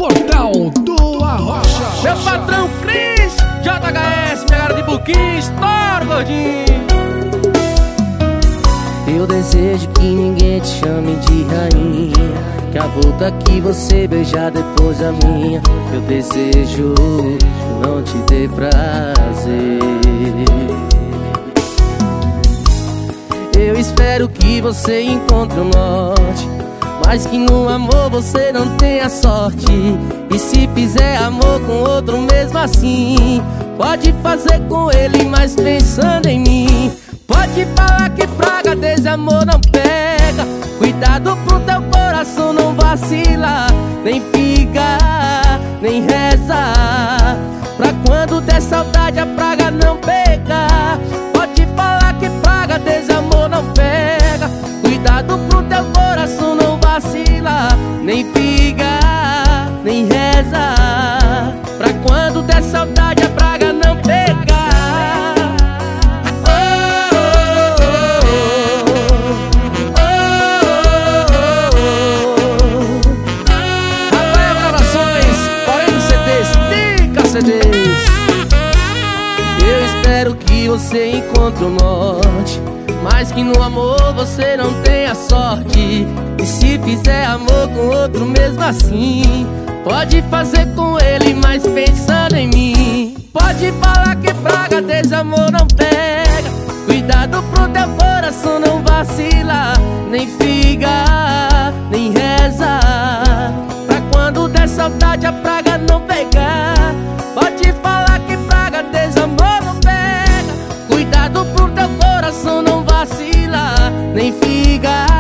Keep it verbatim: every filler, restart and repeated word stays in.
Portal do Arrocha. Meu patrão Cris, J H S, minha cara de buquim, estoura, gordinho. Eu desejo que ninguém te chame de rainha, que a boca que você beijar depois da minha, eu desejo não te dê prazer. Eu espero que você encontre o norte, mas que no amor você não tenha sorte. E se fizer amor com outro mesmo assim, pode fazer com ele, mas pensando em mim. Pode falar que praga desse amor não pega, cuidado pro teu coração não vacilar. Nem fica, nem reza, pra quando der saudade a praga não pegar. Pode falar que praga desse amor não pega, cuidado pro teu coração não vacilar. Nem fica, nem reza, pra quando der saudade a praga não pegar. Eu espero que você encontre o norte, mas que no amor você não tenha sorte. E se fizer amor com outro mesmo assim, pode fazer com ele, mas pensando em mim. Pode falar que praga desse amor não pega, cuidado pro teu coração não vacilar. Nem fica, nem reza, pra quando der saudade a praga não pegar. Pode falar que praga desse amor não pega, cuidado pro teu coração não vacilar. Nem fica,